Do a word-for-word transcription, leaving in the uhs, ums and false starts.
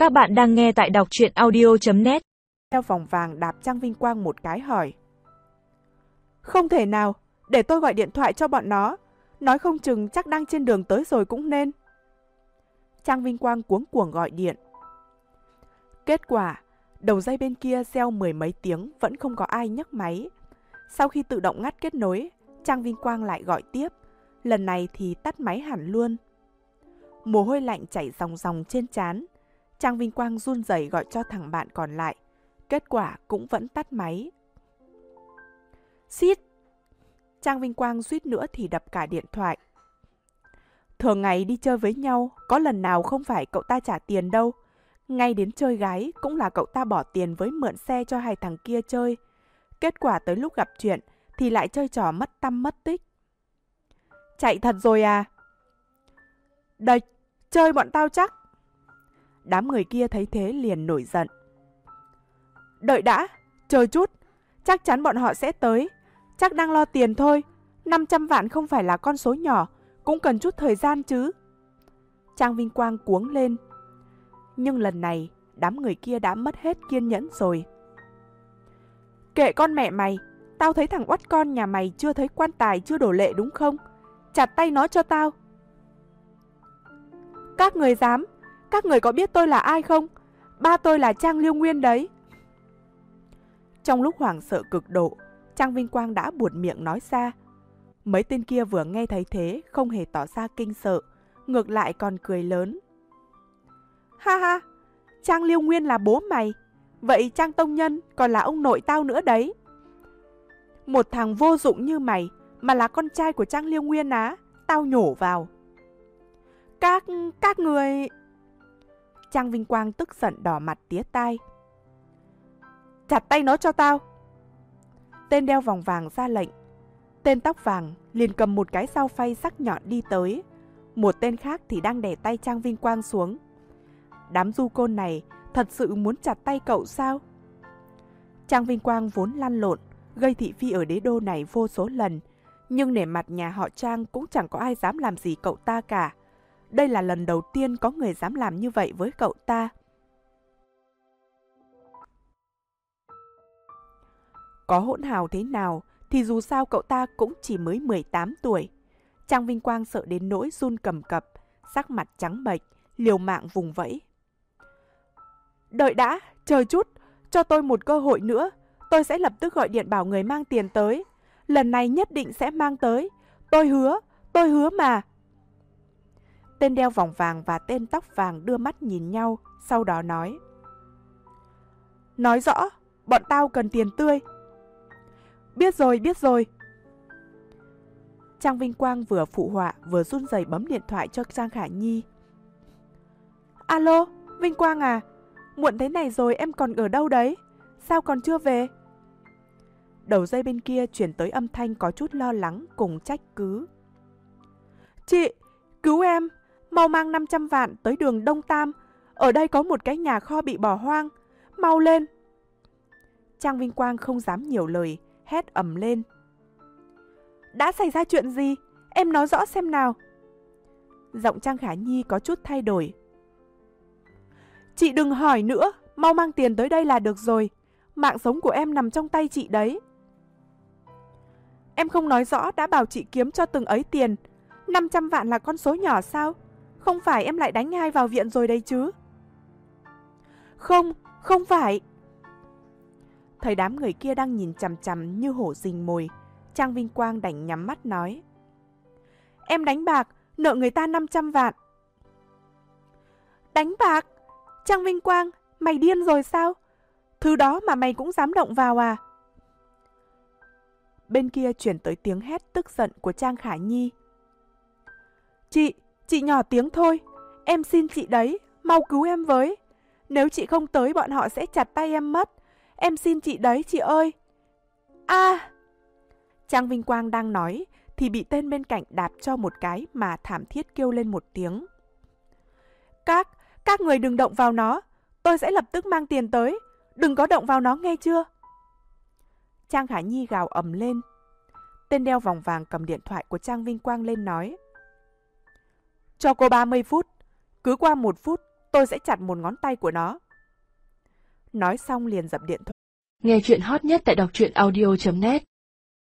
Các bạn đang nghe tại đọc truyện audio chấm net. Theo vòng vàng đạp Trang Vinh Quang một cái hỏi. Không thể nào, để tôi gọi điện thoại cho bọn nó. Nói không chừng chắc đang trên đường tới rồi cũng nên. Trang Vinh Quang cuống cuồng gọi điện. Kết quả, đầu dây bên kia reo mười mấy tiếng vẫn không có ai nhấc máy. Sau khi tự động ngắt kết nối, Trang Vinh Quang lại gọi tiếp. Lần này thì tắt máy hẳn luôn. Mồ hôi lạnh chảy ròng ròng trên trán. Trang Vinh Quang run rẩy gọi cho thằng bạn còn lại. Kết quả cũng vẫn tắt máy. Xít! Trang Vinh Quang suýt nữa thì đập cả điện thoại. Thường ngày đi chơi với nhau, có lần nào không phải cậu ta trả tiền đâu. Ngay đến chơi gái cũng là cậu ta bỏ tiền với mượn xe cho hai thằng kia chơi. Kết quả tới lúc gặp chuyện thì lại chơi trò mất tăm mất tích. Chạy thật rồi à? Địch, chơi bọn tao chắc. Đám người kia thấy thế liền nổi giận. Đợi đã, chờ chút, chắc chắn bọn họ sẽ tới. Chắc đang lo tiền thôi, năm trăm vạn không phải là con số nhỏ, cũng cần chút thời gian chứ. Trang Vinh Quang cuống lên. Nhưng lần này, đám người kia đã mất hết kiên nhẫn rồi. Kệ con mẹ mày, tao thấy thằng oắt con nhà mày chưa thấy quan tài chưa đổ lệ đúng không? Chặt tay nó cho tao. Các người dám, các người có biết tôi là ai không? Ba tôi là Trang Liêu Nguyên đấy. Trong lúc hoảng sợ cực độ, Trang Vinh Quang đã buột miệng nói ra. Mấy tên kia vừa nghe thấy thế không hề tỏ ra kinh sợ, ngược lại còn cười lớn. Ha ha, Trang Liêu Nguyên là bố mày, vậy Trang Tông Nhân còn là ông nội tao nữa đấy. Một thằng vô dụng như mày mà là con trai của Trang Liêu Nguyên á, tao nhổ vào. Các, các người... Trang Vinh Quang tức giận đỏ mặt tía tai. Chặt tay nó cho tao. Tên đeo vòng vàng ra lệnh. Tên tóc vàng liền cầm một cái dao phay sắc nhọn đi tới. Một tên khác thì đang đè tay Trang Vinh Quang xuống. Đám du côn này thật sự muốn chặt tay cậu sao? Trang Vinh Quang vốn lăn lộn, gây thị phi ở đế đô này vô số lần. Nhưng nể mặt nhà họ Trang cũng chẳng có ai dám làm gì cậu ta cả. Đây là lần đầu tiên có người dám làm như vậy với cậu ta. Có hỗn hào thế nào thì dù sao cậu ta cũng chỉ mới mười tám tuổi. Trang Vinh Quang sợ đến nỗi run cầm cập, sắc mặt trắng bệch, liều mạng vùng vẫy. Đợi đã, chờ chút, cho tôi một cơ hội nữa. Tôi sẽ lập tức gọi điện bảo người mang tiền tới. Lần này nhất định sẽ mang tới. Tôi hứa, tôi hứa mà. Tên đeo vòng vàng và tên tóc vàng đưa mắt nhìn nhau, sau đó nói. Nói rõ, bọn tao cần tiền tươi. Biết rồi, biết rồi. Trang Vinh Quang vừa phụ họa vừa run rẩy bấm điện thoại cho Trang Khả Nhi. Alo, Vinh Quang à, muộn thế này rồi em còn ở đâu đấy? Sao còn chưa về? Đầu dây bên kia chuyển tới âm thanh có chút lo lắng cùng trách cứ. Chị, cứu em, mau mang năm trăm vạn tới đường Đông Tam. Ở đây có một cái nhà kho bị bỏ hoang. Mau lên. Trang Vinh Quang không dám nhiều lời, hét ầm lên. Đã xảy ra chuyện gì? Em nói rõ xem nào. Giọng Trang Khả Nhi có chút thay đổi. Chị đừng hỏi nữa, mau mang tiền tới đây là được rồi. Mạng sống của em nằm trong tay chị đấy. Em không nói rõ đã bảo chị kiếm cho từng ấy tiền. năm trăm vạn là con số nhỏ sao? Không phải em lại đánh hai vào viện rồi đấy chứ? Không, không phải. Thấy đám người kia đang nhìn chằm chằm như hổ rình mồi, Trang Vinh Quang đành nhắm mắt nói. Em đánh bạc, nợ người ta năm trăm vạn. Đánh bạc? Trang Vinh Quang, mày điên rồi sao? Thứ đó mà mày cũng dám động vào à? Bên kia chuyển tới tiếng hét tức giận của Trang Khả Nhi. Chị, chị nhỏ tiếng thôi. Em xin chị đấy, mau cứu em với. Nếu chị không tới bọn họ sẽ chặt tay em mất. Em xin chị đấy, chị ơi. À! Trang Vinh Quang đang nói thì bị tên bên cạnh đạp cho một cái mà thảm thiết kêu lên một tiếng. Các, các người đừng động vào nó. Tôi sẽ lập tức mang tiền tới. Đừng có động vào nó nghe chưa? Trang Khả Nhi gào ầm lên. Tên đeo vòng vàng cầm điện thoại của Trang Vinh Quang lên nói. Cho cô ba mươi phút. Cứ qua một phút, tôi sẽ chặt một ngón tay của nó. Nói xong liền dập điện thoại. Nghe chuyện hot nhất tại đọc truyện audio chấm net